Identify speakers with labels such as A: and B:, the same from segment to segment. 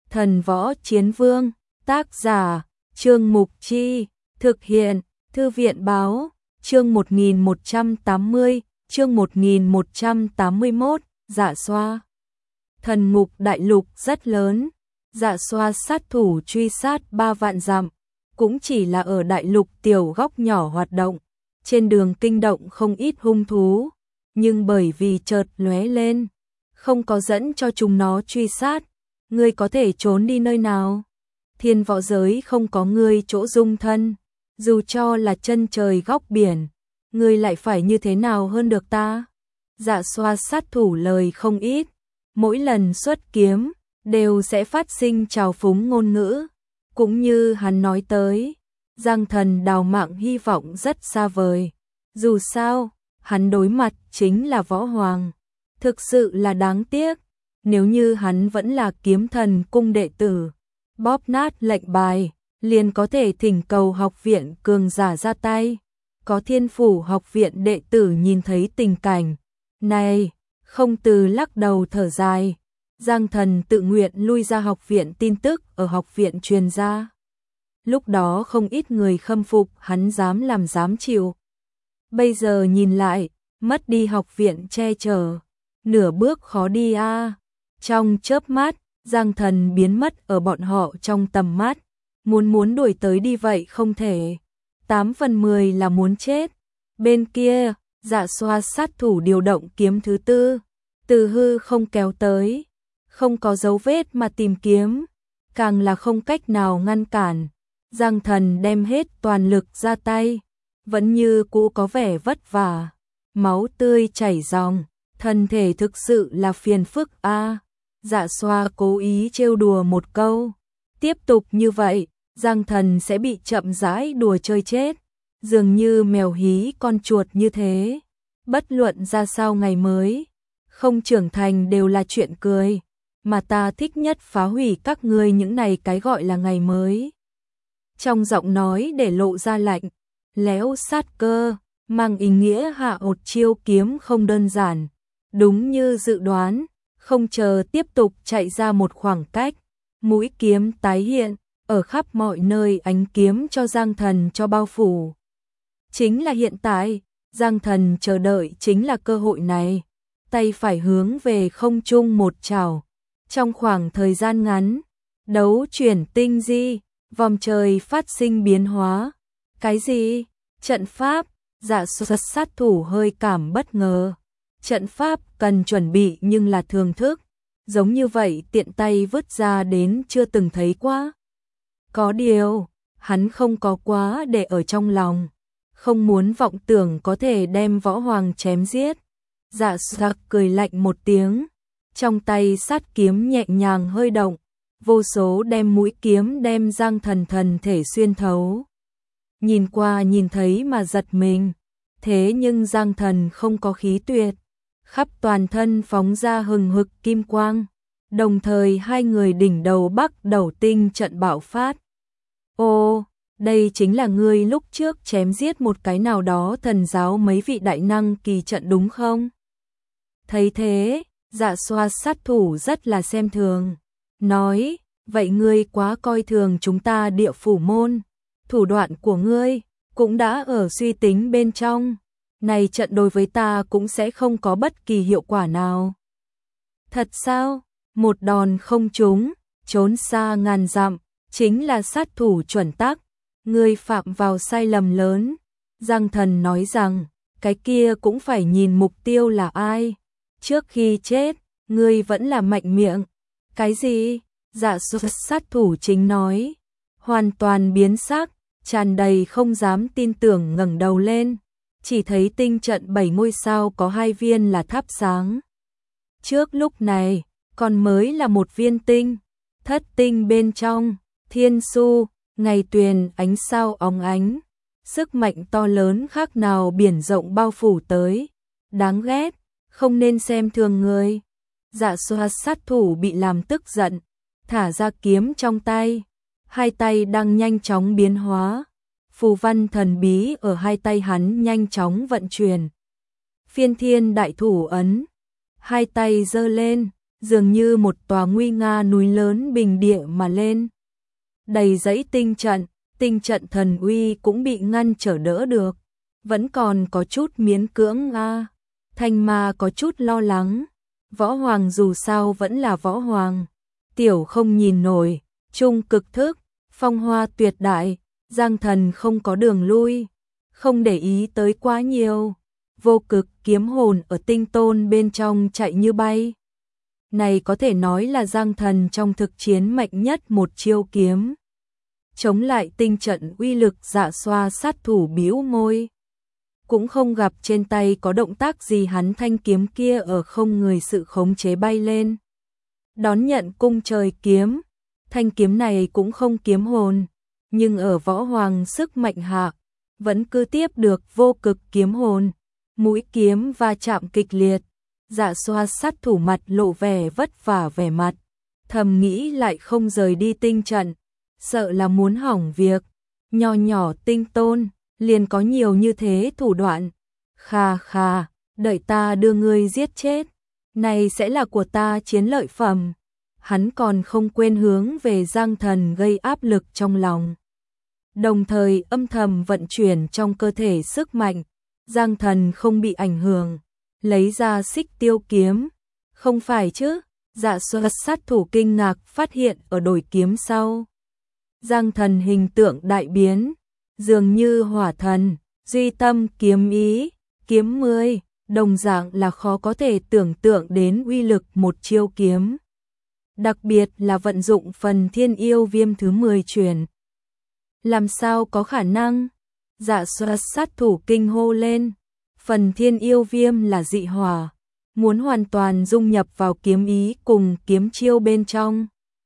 A: Thần Võ Chiến Vương, tác giả, Trương Mục Chi, thực hiện, Thư viện Báo, chương 1180, chương 1181, Dạ Xoa. Thần Ngục đại lục rất lớn, Dạ Xoa sát thủ truy sát 3 vạn dặm, cũng chỉ là ở đại lục tiểu góc nhỏ hoạt động, trên đường kinh động không ít hung thú, nhưng bởi vì chợt lóe lên, không có dẫn cho chúng nó truy sát, ngươi có thể trốn đi nơi nào? Thiên võ giới không có ngươi chỗ dung thân, dù cho là chân trời góc biển, ngươi lại phải như thế nào hơn được ta? Dạ Xoa sát thủ lời không ít, mỗi lần xuất kiếm đều sẽ phát sinh trào phúng ngôn ngữ, cũng như hắn nói tới, Giang Thần đào mạng hy vọng rất xa vời. Dù sao, hắn đối mặt chính là võ hoàng, thực sự là đáng tiếc, nếu như hắn vẫn là kiếm thần cung đệ tử, bóp nát lệnh bài, liền có thể thỉnh cầu học viện cường giả ra tay. Có Thiên Phủ học viện đệ tử nhìn thấy tình cảnh này, không từ lắc đầu thở dài. Giang Thần tự nguyện lui ra học viện, tin tức ở học viện truyền ra. Lúc đó không ít người khâm phục hắn dám làm dám chịu. Bây giờ nhìn lại, mất đi học viện che chở, nửa bước khó đi a. Trong chớp mắt, Giang Thần biến mất ở bọn họ trong tầm mắt, muốn đuổi tới đi vậy không thể. 8 phần 10 là muốn chết. Bên kia, Dạ Xoa sát thủ điều động kiếm thứ tư, từ hư không kéo tới, không có dấu vết mà tìm kiếm, càng là không cách nào ngăn cản. Giang Thần đem hết toàn lực ra tay, vẫn như cũ có vẻ vất vả, máu tươi chảy ròng, thân thể thực sự là phiền phức a. Dạ Xoa cố ý trêu đùa một câu, tiếp tục như vậy, Giang Thần sẽ bị chậm rãi đùa chơi chết, dường như mèo hí con chuột như thế. Bất luận ra sao ngày mới, không trưởng thành đều là chuyện cười, mà ta thích nhất phá hủy các ngươi những này cái gọi là ngày mới. Trong giọng nói để lộ ra lạnh, lẽo sát cơ, mang ý nghĩa hạ một chiêu kiếm không đơn giản. Đúng như dự đoán, không chờ tiếp tục chạy ra một khoảng cách, mũi kiếm tái hiện, ở khắp mọi nơi ánh kiếm cho Giang Thần cho bao phủ. Chính là hiện tại, Giang Thần chờ đợi chính là cơ hội này, tay phải hướng về không trung một chảo. Trong khoảng thời gian ngắn, đấu chuyển tinh di, vòng trời phát sinh biến hóa. Cái gì? Trận pháp? Dạ Xoa sát thủ hơi cảm bất ngờ. Trận pháp cần chuẩn bị nhưng là thưởng thức, giống như vậy tiện tay vứt ra đến chưa từng thấy quá. Có điều, hắn không có quá để ở trong lòng, không muốn vọng tưởng có thể đem võ hoàng chém giết. Dạ Xoa cười lạnh một tiếng, trong tay sát kiếm nhẹ nhàng hơi động, vô số đem mũi kiếm đem Giang Thần thần thể xuyên thấu. Nhìn qua nhìn thấy mà giật mình, thế nhưng Giang Thần không có khí tuyệt, khắp toàn thân phóng ra hừng hực kim quang, đồng thời hai người đỉnh đầu Bắc Đầu Tinh trận bạo phát. Ô, đây chính là ngươi lúc trước chém giết một cái nào đó thần giáo mấy vị đại năng kỳ trận đúng không? Thấy thế, Dạ Xoa sát thủ rất là xem thường, nói, vậy ngươi quá coi thường chúng ta Địa Phủ môn, thủ đoạn của ngươi cũng đã ở suy tính bên trong, này trận đối với ta cũng sẽ không có bất kỳ hiệu quả nào. Thật sao? Một đòn không trúng, trốn xa ngàn dặm, chính là sát thủ chuẩn tắc, ngươi phạm vào sai lầm lớn. Giang Thần nói rằng, cái kia cũng phải nhìn mục tiêu là ai. Trước khi chết, ngươi vẫn là mạnh miệng. Cái gì? Dạ Xoa sát thủ chính nói, hoàn toàn biến sắc, tràn đầy không dám tin tưởng ngẩng đầu lên, chỉ thấy tinh trận 7 ngôi sao có 2 viên là thắp sáng. Trước lúc này, còn mới là một viên tinh, thất tinh bên trong, thiên su, ngày tuyền ánh sao óng ánh, sức mạnh to lớn khác nào biển rộng bao phủ tới, đáng ghét, không nên xem thường người. Dạ Xoa sát thủ bị làm tức giận, thả ra kiếm trong tay, hai tay đang nhanh chóng biến hóa, phù văn thần bí ở hai tay hắn nhanh chóng vận chuyển. Phiên Thiên Đại Thủ ấn, hai tay giơ lên, dường như một tòa nguy nga núi lớn bình địa mà lên. Đầy dãy tinh trận thần uy cũng bị ngăn trở đỡ được, vẫn còn có chút miễn cưỡng a. Thanh Ma có chút lo lắng, võ hoàng dù sao vẫn là võ hoàng, tiểu không nhìn nổi, trung cực thức, phong hoa tuyệt đại, Giang Thần không có đường lui, không để ý tới quá nhiều. Vô cực kiếm hồn ở tinh tôn bên trong chạy như bay. Này có thể nói là Giang Thần trong thực chiến mạnh nhất một chiêu kiếm. Chống lại tinh trận uy lực, Dạ Xoa sát thủ bĩu môi. Cũng không gặp trên tay có động tác gì, hắn thanh kiếm kia ở không người sự khống chế bay lên. Đón nhận cung trời kiếm, thanh kiếm này cũng không kiếm hồn, nhưng ở võ hoàng sức mạnh hạ, vẫn cứ tiếp được vô cực kiếm hồn. Mũi kiếm va chạm kịch liệt, Dạ Xoa sát thủ mặt lộ vẻ vất vả vẻ mặt, thầm nghĩ lại không rời đi tinh trận, sợ là muốn hỏng việc. Nho nhỏ tinh tôn, liền có nhiều như thế thủ đoạn. Kha kha, đợi ta đưa ngươi giết chết, này sẽ là của ta chiến lợi phẩm. Hắn còn không quên hướng về Giang Thần gây áp lực trong lòng, đồng thời âm thầm vận chuyển trong cơ thể sức mạnh. Giang Thần không bị ảnh hưởng, lấy ra xích tiêu kiếm. Không phải chứ? Dạ Xoa sát thủ kinh ngạc phát hiện ở đổi kiếm sau, Giang Thần hình tượng đại biến, dường như hỏa thần, duy tâm kiếm ý, kiếm 10, đồng dạng là khó có thể tưởng tượng đến uy lực một chiêu kiếm. Đặc biệt là vận dụng phần thiên yêu viêm thứ 10 truyền. Làm sao có khả năng? Dạ Xoa sát thủ kinh hô lên. Phần thiên yêu viêm là dị hỏa, muốn hoàn toàn dung nhập vào kiếm ý cùng kiếm chiêu bên trong.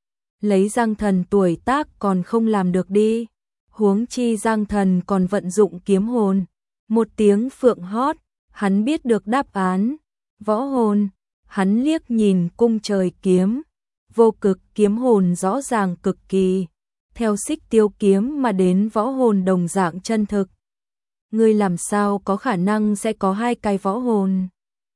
A: Lấy Giang Thần tuổi tác còn không làm được đi, huống chi Giang Thần còn vận dụng kiếm hồn. Một tiếng phượng hót, hắn biết được đáp án. Võ hồn, hắn liếc nhìn cung trời kiếm, vô cực kiếm hồn rõ ràng cực kỳ, theo xích tiêu kiếm mà đến võ hồn đồng dạng chân thực. Ngươi làm sao có khả năng sẽ có hai cái võ hồn?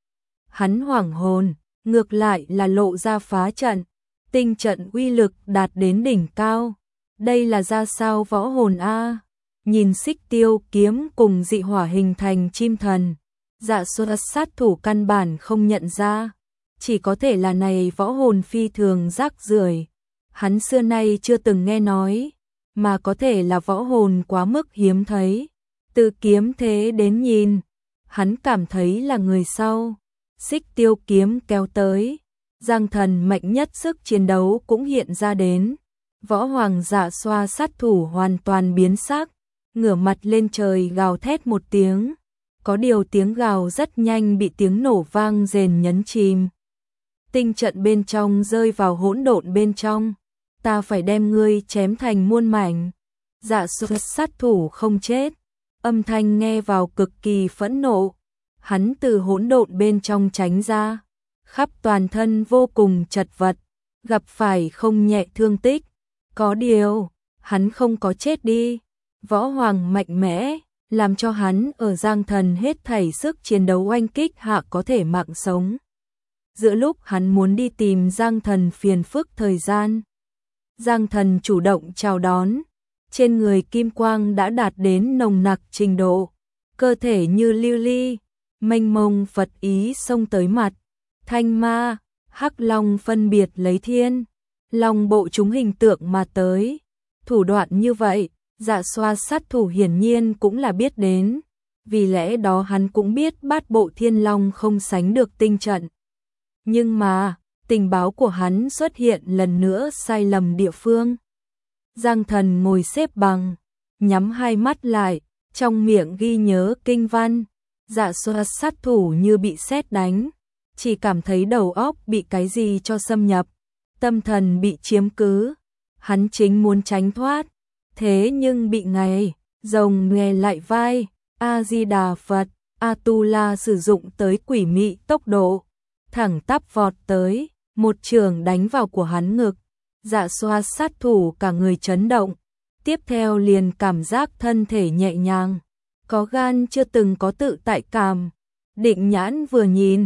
A: Hắn hoảng hồn, ngược lại là lộ ra phá trận, tinh trận uy lực đạt đến đỉnh cao. Đây là ra sao võ hồn a? Nhìn xích tiêu kiếm cùng dị hỏa hình thành chim thần, Dạ Xoa sát thủ căn bản không nhận ra, chỉ có thể là này võ hồn phi thường rác rưởi. Hắn xưa nay chưa từng nghe nói, mà có thể là võ hồn quá mức hiếm thấy. Từ kiếm thế đến nhìn, hắn cảm thấy là người sau. Xích tiêu kiếm kéo tới, Giang Thần mạnh nhất sức chiến đấu cũng hiện ra đến. Võ hoàng Dạ Xoa sát thủ hoàn toàn biến sắc, ngửa mặt lên trời gào thét một tiếng. Có điều tiếng gào rất nhanh bị tiếng nổ vang rền nhấn chìm. Tinh trận bên trong rơi vào hỗn độn bên trong. Ta phải đem ngươi chém thành muôn mảnh. Dạ Xoa sát thủ không chết. Âm thanh nghe vào cực kỳ phẫn nộ. Hắn từ hỗn độn bên trong tránh ra, khắp toàn thân vô cùng chật vật, gặp phải không nhẹ thương tích. Có điều, hắn không có chết đi. Võ hoàng mạnh mẽ, làm cho hắn ở Giang Thần hết thảy sức chiến đấu oanh kích hạ có thể mạng sống. Giữa lúc hắn muốn đi tìm Giang Thần phiền phức thời gian, Giang Thần chủ động chào đón. Trên người kim quang đã đạt đến nồng nặc trình độ, cơ thể như lưu ly, mênh mông Phật ý xông tới mặt. Thanh Ma, Hắc Long phân biệt lấy thiên long bộ chúng hình tượng mà tới. Thủ đoạn như vậy, Dạ Xoa sát thủ hiển nhiên cũng là biết đến, vì lẽ đó hắn cũng biết bát bộ thiên long không sánh được tinh trận. Nhưng mà, tình báo của hắn xuất hiện lần nữa sai lầm địa phương. Giang Thần ngồi xếp bằng, nhắm hai mắt lại, trong miệng ghi nhớ kinh văn. Dạ Xoa sát thủ như bị sét đánh, chỉ cảm thấy đầu óc bị cái gì cho xâm nhập, tâm thần bị chiếm cứ. Hắn chính muốn tránh thoát, thế nhưng bị ngày rồng nghè lại vai. A Di Đà Phật, Atula sử dụng tới quỷ mị tốc độ, thẳng tắp vọt tới, một chưởng đánh vào của hắn ngực. Dạ Xoa sát thủ cả người chấn động, tiếp theo liền cảm giác thân thể nhẹ nhàng, có gan chưa từng có tự tại cảm. Định nhãn vừa nhìn,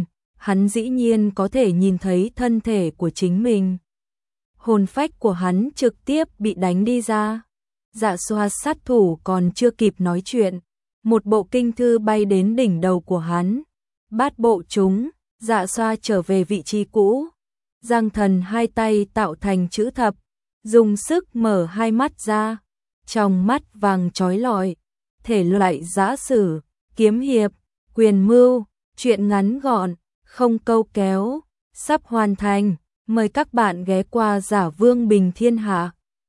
A: hắn dĩ nhiên có thể nhìn thấy thân thể của chính mình. Hồn phách của hắn trực tiếp bị đánh đi ra. Dạ xoa sát thủ còn chưa kịp nói chuyện, một bộ kinh thư bay đến đỉnh đầu của hắn. Bát bộ chúng, dạ xoa trở về vị trí cũ. Giang Thần hai tay tạo thành chữ thập, dùng sức mở hai mắt ra, trong mắt vàng chói lọi. Thể loại giã sử, kiếm hiệp, quyền mưu, truyện ngắn gọn, không câu kéo, sắp hoàn thành. Mời các bạn ghé qua Giả Vương Bình Thiên Hạ.